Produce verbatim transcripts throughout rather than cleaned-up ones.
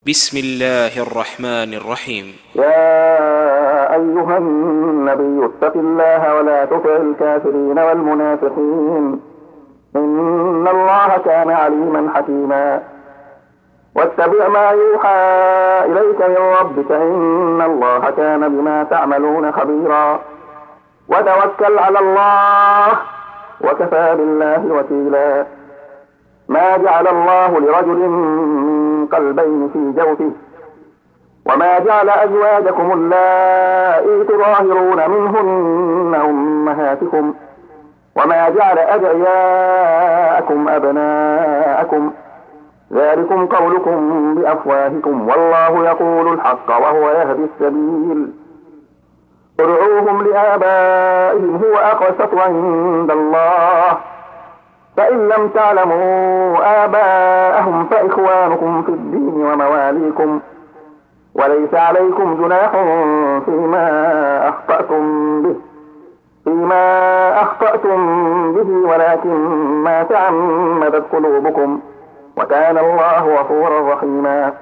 بسم الله الرحمن الرحيم. يا أيها النبي اتق الله ولا تطع الكافرين والمنافقين إن الله كان عليما حكيما. واتبع ما يوحى إليك من ربك إن الله كان بما تعملون خبيرا. وتوكل على الله وكفى بالله وكيلا. ما جعل الله لرجل من قلبين في جوفه وما جعل أزواجكم اللائي تظاهرون منهن أمهاتكم وما جعل أدعياءكم أبناءكم ذلكم قولكم بأفواهكم والله يقول الحق وهو يهدي السبيل. ادعوهم لآبائهم هو أقسط عند الله فإن لم تعلموا آباءهم فإخوانكم في الدين ومواليكم وليس عليكم جناح فيما أخطأتم به فيما أخطأتم به ولكن ما تعمدت قلوبكم وكان الله غفورا رحيما.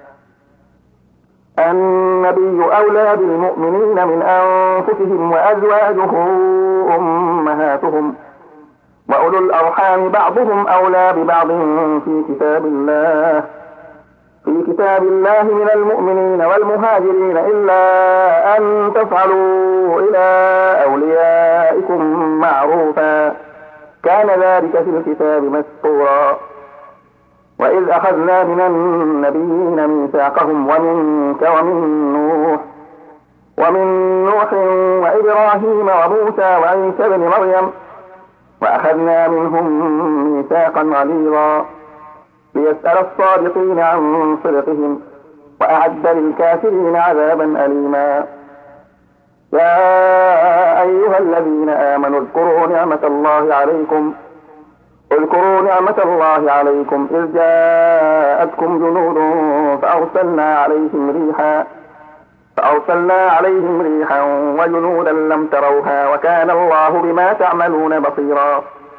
النبي أولى بالمؤمنين من أنفسهم وأزواجه أمهاتهم وأولو الأرحام بعضهم أولى ببعض في كتاب الله في كتاب الله من المؤمنين والمهاجرين إلا أن تفعلوا إلى أوليائكم معروفا كان ذلك في الكتاب مسطورا. وإذ أخذنا من النبيين ميثاقهم ومنك ومن نوح ومن نوح وإبراهيم وموسى وعيسى بن مريم وأخذنا منهم ميثاقا غليظا ليسأل الصادقين عن صدقهم وأعد للكافرين عذابا أليما. يا أيها الذين آمنوا اذكروا نعمة الله عليكم اذكروا نعمة الله عليكم إذ جاءتكم جنود فأرسلنا عليهم ريحا فأرسلنا عليهم ريحا وجنودا لم تروها وكان الله بما تعملون بصيرا.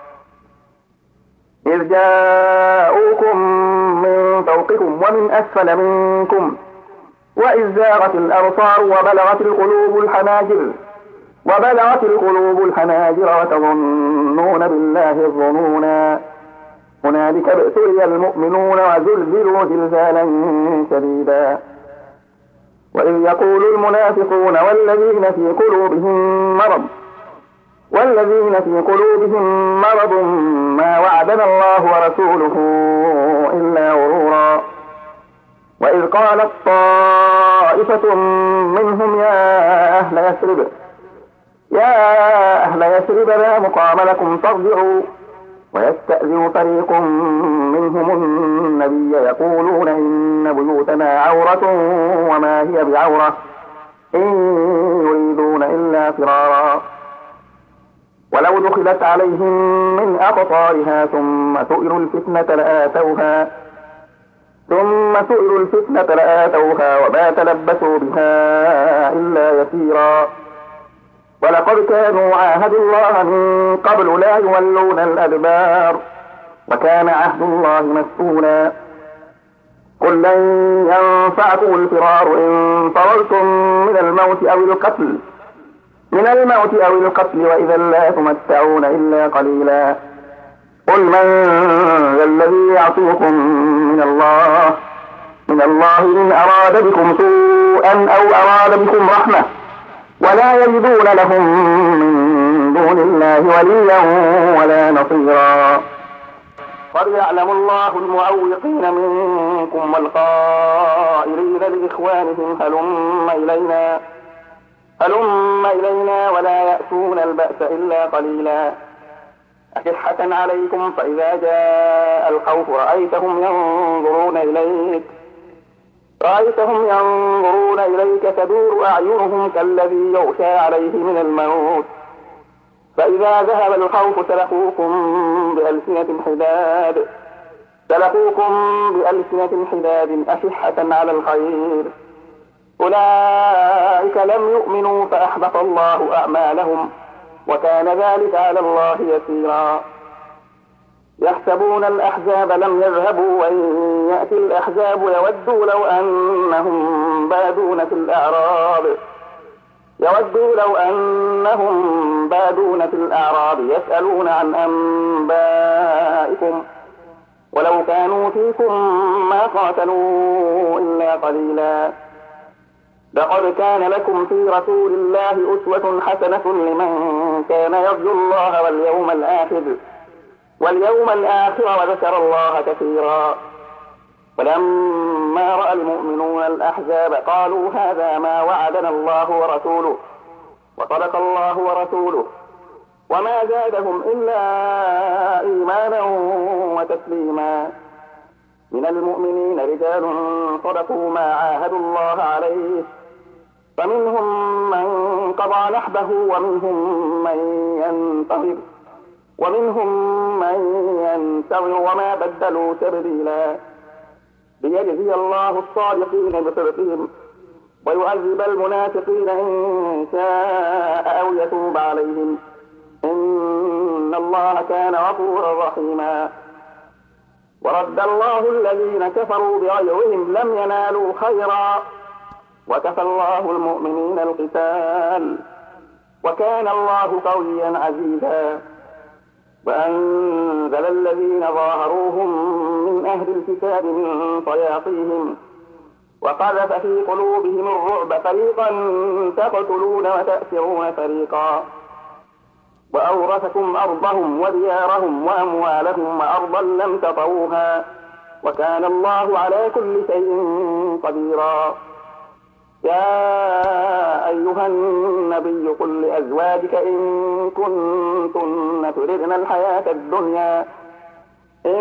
إذ جاءوكم من فوقكم ومن أسفل منكم وإذ زاغت الأبصار وبلغت القلوب الحناجر وبلغت القلوب الحناجر وتظنون بالله الظنونا هنالك ابتلي المؤمنون وزلزلوا زلزالا شديدا. وإذ يقول المنافقون والذين في قلوبهم مرض والذين في قلوبهم مرض ما وعدنا الله ورسوله إلا غرورا. وإذ قالت طائفة منهم يا أهل يثرب يا أهل يثرب لا مقام لكم فارجعوا ويستأذن فريق منهم النبي يقولون إن بيوتنا عورة وما هي بعورة إن يريدون إلا فرارا. ولو دخلت عليهم من أقطارها ثم سئلوا الفتنة لآتوها ثم سئلوا الفتنة لآتوها وما تلبسوا بها إلا يسيرا. ولقد كانوا عاهدوا الله من قبل لا يولون الأدبار وكان عهد الله مسؤولا. قل لن ينفعكم الفرار إن فررتم من الموت أو القتل من الموت أو القتل وإذا لا تمتعون إلا قليلا. قل من ذا الذي يعصيكم من الله من الله إن أراد بكم سوءا أو أراد بكم رحمة ولا يجدون لهم من دون الله وليا ولا نصيرا. قد يعلم الله المعوقين منكم والقائلين لإخوانهم هلم إلينا هلم إلينا ولا يأتون البأس إلا قليلا. أشحة عليكم فإذا جاء الخوف رأيتهم ينظرون إليك رأيتهم ينظرون إليك تدور أعينهم كالذي يغشى عليه من الموت فإذا ذهب الخوف سلقوكم بألسنة حداد سلقوكم بألسنة حداد أشحة على الخير أولئك لم يؤمنوا فأحبط الله أعمالهم وكان ذلك على الله يسيرا. يحسبون الأحزاب لم يذهبوا وإن يأتي الأحزاب يودوا لو أنهم بادون في الأعراب يودوا لو أنهم بادون في الأعراب يسألون عن أنبائكم ولو كانوا فيكم ما قاتلوا إلا قليلا. لقد كان لكم في رسول الله أسوة حسنة لمن كان يرجو الله واليوم الآخر واليوم الآخر وذكر الله كثيرا. ولما رأى المؤمنون الأحزاب قالوا هذا ما وعدنا الله ورسوله وصدق الله ورسوله وما زادهم إلا إيمانا وتسليما. من المؤمنين رجال صدقوا ما عاهدوا الله عليه فمنهم من قضى نحبه ومنهم من ينتظر ومنهم من ينتظر وما بدلوا تبديلا. ليجزي الله الصادقين بصدقهم ويعذب المنافقين إن شاء أو يتوب عليهم إن الله كان غفورا رحيما. ورد الله الذين كفروا بغيظهم لم ينالوا خيرا وكفى الله المؤمنين القتال وكان الله قويا عزيزا. وأنزل الذين ظاهروهم من أهل الكتاب من صياصيهم وقذف في قلوبهم الرعب فريقا تقتلون وتأسرون فريقا. وأورثكم أرضهم وديارهم وأموالهم وأرضا لم تطئوها وكان الله على كل شيء قديرا. يا أيها النبي قل لأزواجك إن كنتن تردن الحياة الدنيا إن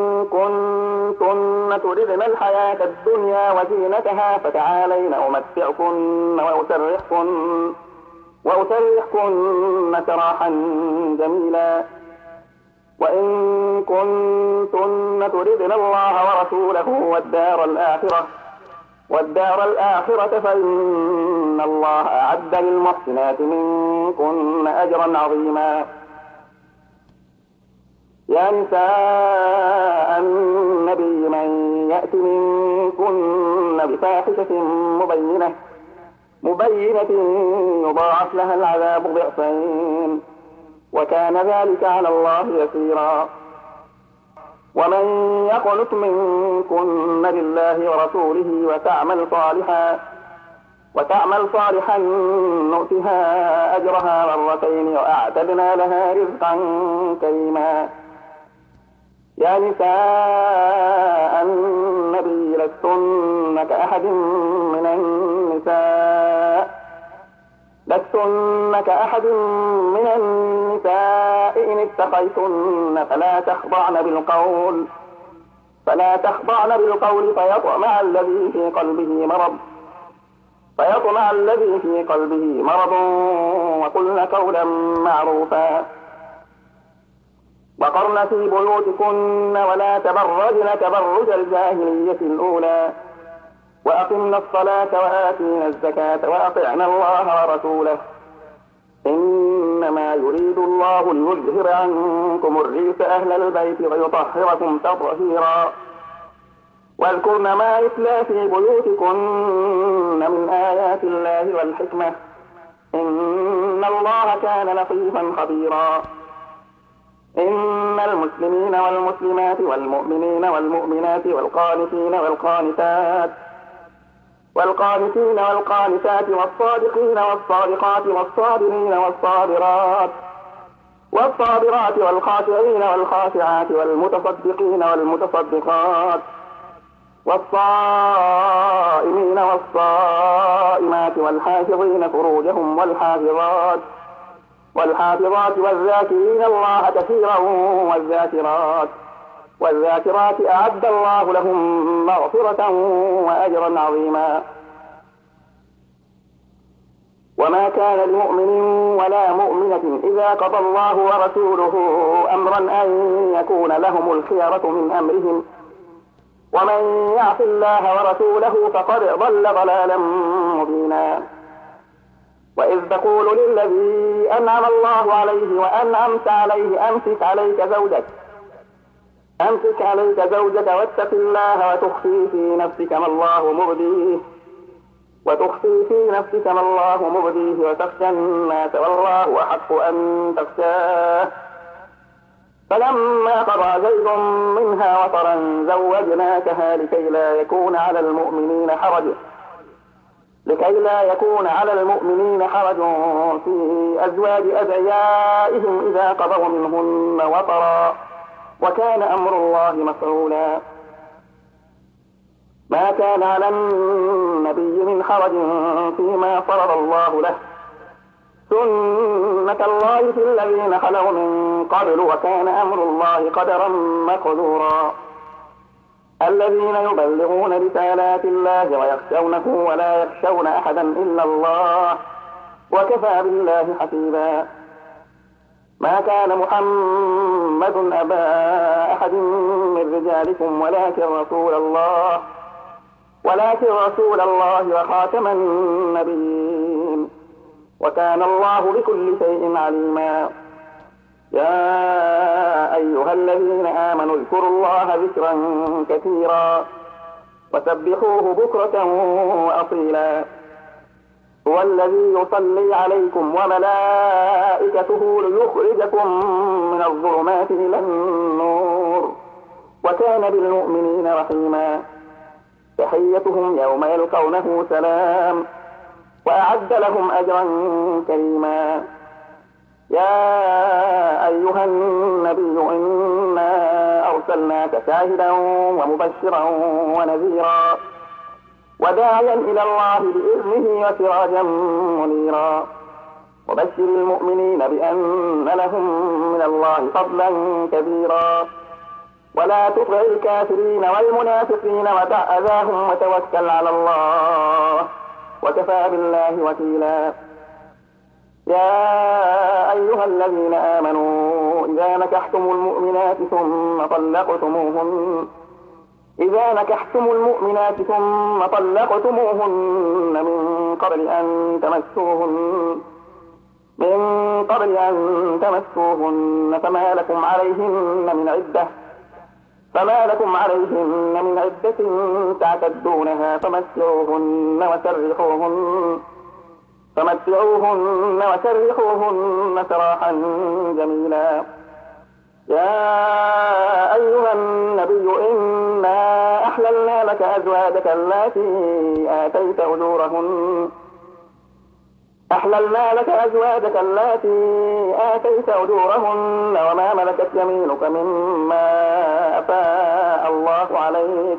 كنتن تردن الحياة الدنيا وزينتها فتعالين أمتعكن وأسرحكن وأسرحكن سراحا جميلا. وإن كنتن تردن الله ورسوله والدار الآخرة والدار الآخرة فإن الله أعد للمحسنات منكن أجرا عظيما. يا نساء النبي من يأت منكن بفاحشة مبينة مبينة يضاعف لها العذاب ضعفين وكان ذلك على الله يسيرا. ومن يقنت منكن لله ورسوله وتعمل صالحا وتعمل صالحا نؤتها أجرها مرتين وأعتدنا لها رزقا كريما. يا نساء النبي لستن كأحد من النساء لستن كأحد من النساء إن اتقيتن فلا تخضعن بالقول فلا تخضعن بالقول فيطمع الذي في قلبه مرض فيطمع الذي في قلبه مرض وقلن قولا معروفا. وقرن في بيوتكن ولا تبرجن تبرج الجاهلية الأولى وأقمنا الصلاة وآتينا الزكاة وأطعنا الله ورسوله إنما يريد الله ليذهب عنكم الرجس أهل البيت ويطهركم تطهيرا. واذكرن ما يتلى في بيوتكن من آيات الله والحكمة إن الله كان لطيفا خبيرا. إن المسلمين والمسلمات والمؤمنين والمؤمنات والقانتين والقانتات والقانتين والقانتات والصادقين والصادقات والصابرين والصابرات والصابرات والخاشعين والخاشعات والمتصدقين والمتصدقات والصائمين والصائمات والحافظين فروجهم والحافظات والحافظات والذاكرين الله كثيرا والذاكرات والذاكرات أعد الله لهم مغفرة وأجرا عظيما. وما كان لمؤمن ولا مؤمنة إذا قضى الله ورسوله أمرا أن يكون لهم الخيرة من أمرهم ومن يعص الله ورسوله فقد ضل ضلالا مبينا. وإذ تقول للذي أنعم الله عليه وأنعمت عليه أمسك عليك زوجك أمسك عليك زوجك واتق الله وتخفي في نفسك ما الله مبديه وتخفي في نفسك ما الله مبديه وتخشى الناس والله أحق أن تخشاه. فلما قضى زيد منها وطرا زوجناكها لكي لا يكون على المؤمنين حرج لكي لا يكون على المؤمنين حرج في أزواج أدعيائهم إذا قضوا منهن وطرا وكان أمر الله مفعولا. ما كان على النبي من حرج فيما فرض الله له سنة الله في الذين خلوا من قبل وكان أمر الله قدرا مقدورا. الذين يبلغون رسالات الله ويخشونه ولا يخشون أحدا إلا الله وكفى بالله حسيبا. ما كان محمد أبا أحد من رجالكم ولكن رسول الله ولكن رسول الله وخاتم النبيين وكان الله بكل شيء عليما. يا أيها الذين آمنوا اذكروا الله ذكرا كثيرا وسبحوه بكرة وأصيلا. هو الذي يصلي عليكم وملائكته ليخرجكم من الظلمات إلى النور وكان بالمؤمنين رحيما. تحيتهم يوم يلقونه سلام وأعد لهم أجرا كريما. يا أيها النبي إنا أرسلناك شاهدا ومبشرا ونذيرا وداعيا إلى الله بإذنه وسراجا منيرا. وبشر المؤمنين بأن لهم من الله فضلا كبيرا ولا تطع الكافرين والمنافقين ودع أذاهم وتوكل على الله وكفى بالله وكيلا. يا أيها الذين آمنوا إذا نكحتم المؤمنات ثم طلقتموهن إذا نكحتم المؤمنات ثم طلقتموهن من قبل أن تمسوهن من قبل أن تمسوهن فما لكم عليهن من عدة فما لكم عليهن من عدة تعتدونها فمتعوهن وسرحوهن فمتعوهن وسرحوهن سراحا جميلا. يا أيها النبي إنا أحللنا لك أزواجك اللاتي آتيت أجورهن أحللنا لك أزواجك اللاتي آتيت أجورهن وما ملكت يمينك مما أفاء الله عليك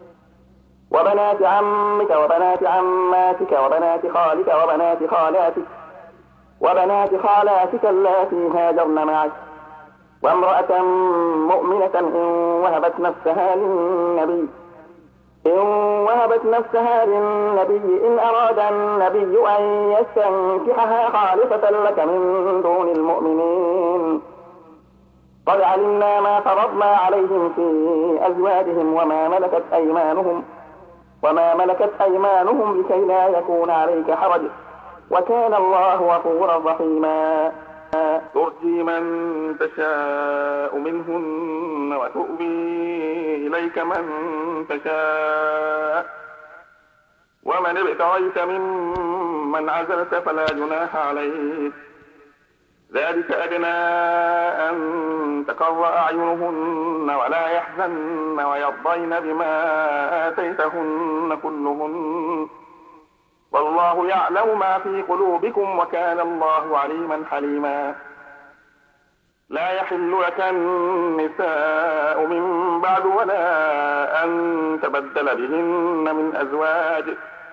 وبنات عمك وبنات عماتك وبنات خالك وبنات خالاتك وبنات خالاتك اللاتي هاجرن معك وامرأة مؤمنة إن وهبت نفسها للنبي إن وهبت نفسها للنبي إن أراد النبي أن يستنكحها خالصة لك من دون المؤمنين. قد علمنا ما فرضنا عليهم في أزواجهم وما ملكت أيمانهم وما ملكت أيمانهم لكي لا يكون عليك حرج وكان الله غفورا رحيما. ترجي من تشاء منهن وتؤوي إليك من تشاء ومن ابتغيت ممن عزلت فلا جناح عليك ذلك أدنى أن تقر أعينهن ولا يحزن ويرضين بما آتيتهن كلهن والله يعلم ما في قلوبكم وكان الله عليما حليما. لا يحل لك النساء من بعد ولا أن تبدل بهن من أزواج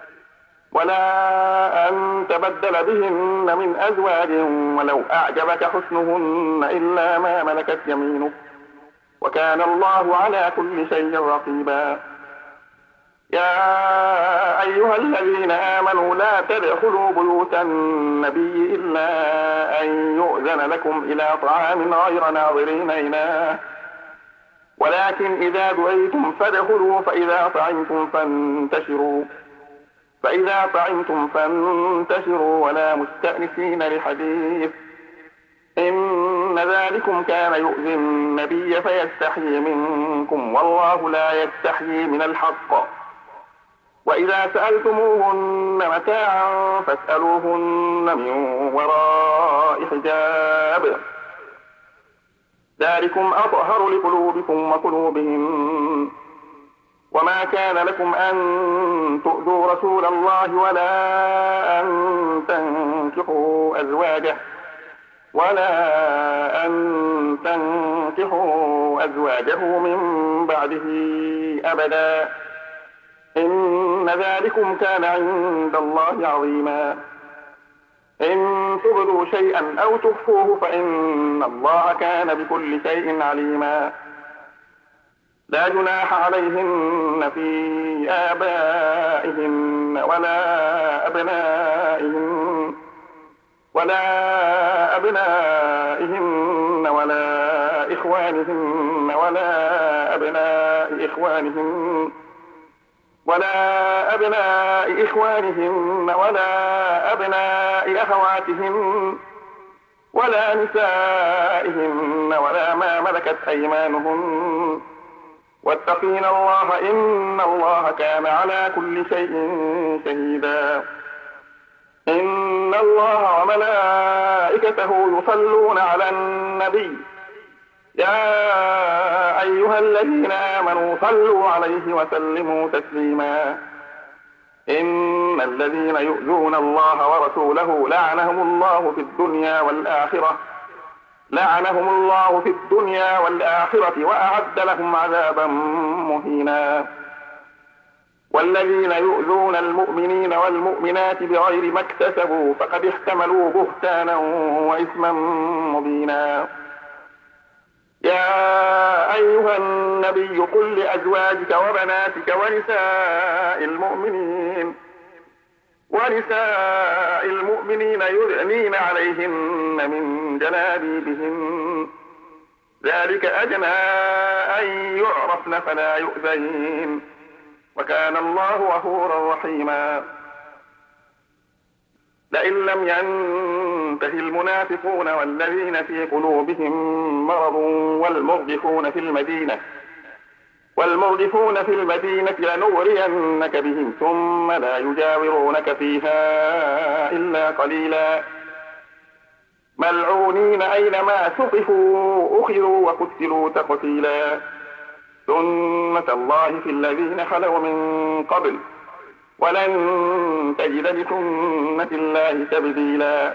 ولا أن تبدل بهن من أزواج ولو أعجبك حسنهن إلا ما ملكت يمينك وكان الله على كل شيء رقيبا. يا أيها الذين آمنوا لا تدخلوا بيوت النبي إلا أن يؤذن لكم إلى طعام غير ناظرين إناه ولكن إذا دعيتم فادخلوا فإذا طعمتم فانتشروا فإذا طعمتم فانتشروا ولا مستأنسين لحديث إن إن ذلكم كان يؤذي النبي فيستحيي منكم والله لا يستحيي من الحق. وإذا سألتموهن متاعا فاسألوهن من وراء حجاب ذلكم أطهر لقلوبكم وقلوبهم. وما كان لكم أن تؤذوا رسول الله ولا أن تنكحوا أزواجه ولا أن تنكحوا أزواجه من بعده أبدا إن ذلكم كان عند الله عظيما. إن تبدوا شيئا أو تخفوه فإن الله كان بكل شيء عليما. لا جناح عليهن في آبائهن ولا أبنائهن ولا أبنائهن ولا إخوانهن ولا أبناء إخوانهن ولا أبناء إخوانهن ولا أبناء أخواتهن ولا نسائهن ولا ما ملكت أيمانهن واتقين الله إن الله كان على كل شيء شهيدا. إن الله وملائكته يصلون على النبي يا أيها الذين آمنوا صلوا عليه وسلموا تسليما. إن الذين يؤذون الله ورسوله لعنهم الله في الدنيا والآخرة لعنهم الله في الدنيا والآخرة وأعد لهم عذابا مهينا. والذين يؤذون المؤمنين والمؤمنات بغير ما اكتسبوا فقد احتملوا بهتانا وإثما مبينا. يا أيها النبي قل لأزواجك وبناتك ونساء المؤمنين ونساء المؤمنين يدنين عليهن من جلابيبهن ذلك أدنى أن يعرفن فلا يؤذين وكان الله غفورا رحيما. لئن لم ينته المنافقون والذين في قلوبهم مرض والمرجفون في المدينة والمرجفون في المدينة لنغرينك بهم ثم لا يجاورونك فيها إلا قليلا ملعونين أينما ثقفوا أخذوا وقتلوا تقتيلا. سنة الله في الذين خلوا من قبل ولن تجد لسنة الله تبديلا.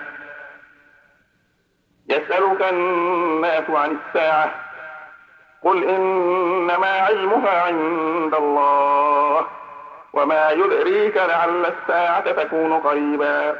يسألك الناس عن الساعة قل إنما علمها عند الله وما يدريك لعل الساعة تكون قريبا.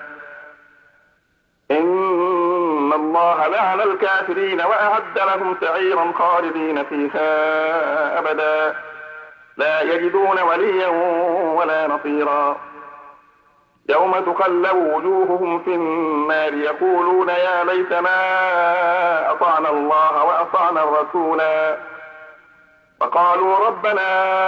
إن الله لعن الكافرين وأعد لهم سعيرا خالدين فيها أبدا لا يجدون وليا ولا نصيرا. يوم تقلب وجوههم في النار يقولون يا ليتنا أطعنا الله وأطعنا الرسولا فقالوا ربنا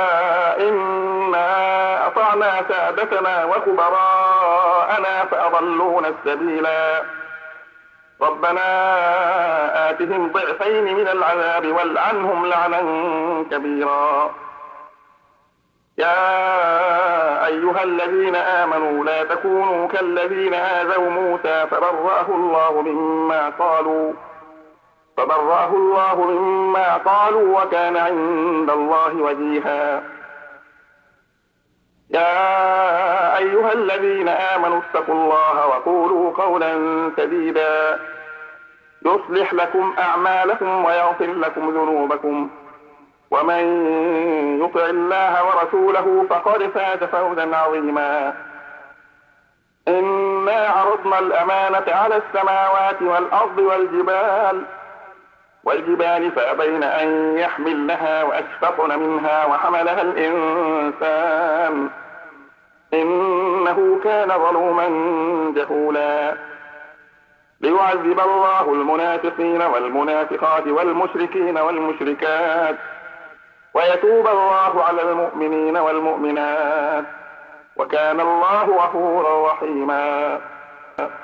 إنا أطعنا سادتنا وكبراءنا فأضلونا السبيلا ربنا آتهم ضعفين من العذاب والعنهم لعنا كبيرا. يا أيها الذين آمنوا لا تكونوا كالذين آذوا موسى فبرأه الله مما قالوا فبرأه الله مما قالوا وكان عند الله وجيها. يا أيها الذين آمنوا اتقوا الله وقولوا قولا سديدا يصلح لكم أعمالكم ويغفر لكم ذنوبكم ومن يطع الله ورسوله فقد فاز فوزا عظيما. إنا عرضنا الأمانة على السماوات والأرض والجبال والجبال فأبين أن يحملنها وأشفقن منها وحملها الإنسان إنه كان ظلوما جهولا. ليعذب الله المنافقين والمنافقات والمشركين والمشركات ويتوب الله على المؤمنين والمؤمنات وكان الله غفورا رحيما.